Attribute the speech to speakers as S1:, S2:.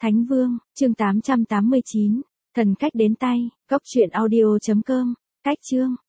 S1: Thánh Vương, chương 889. Thần cách đến tay, góc truyện audio.com. Cách chương.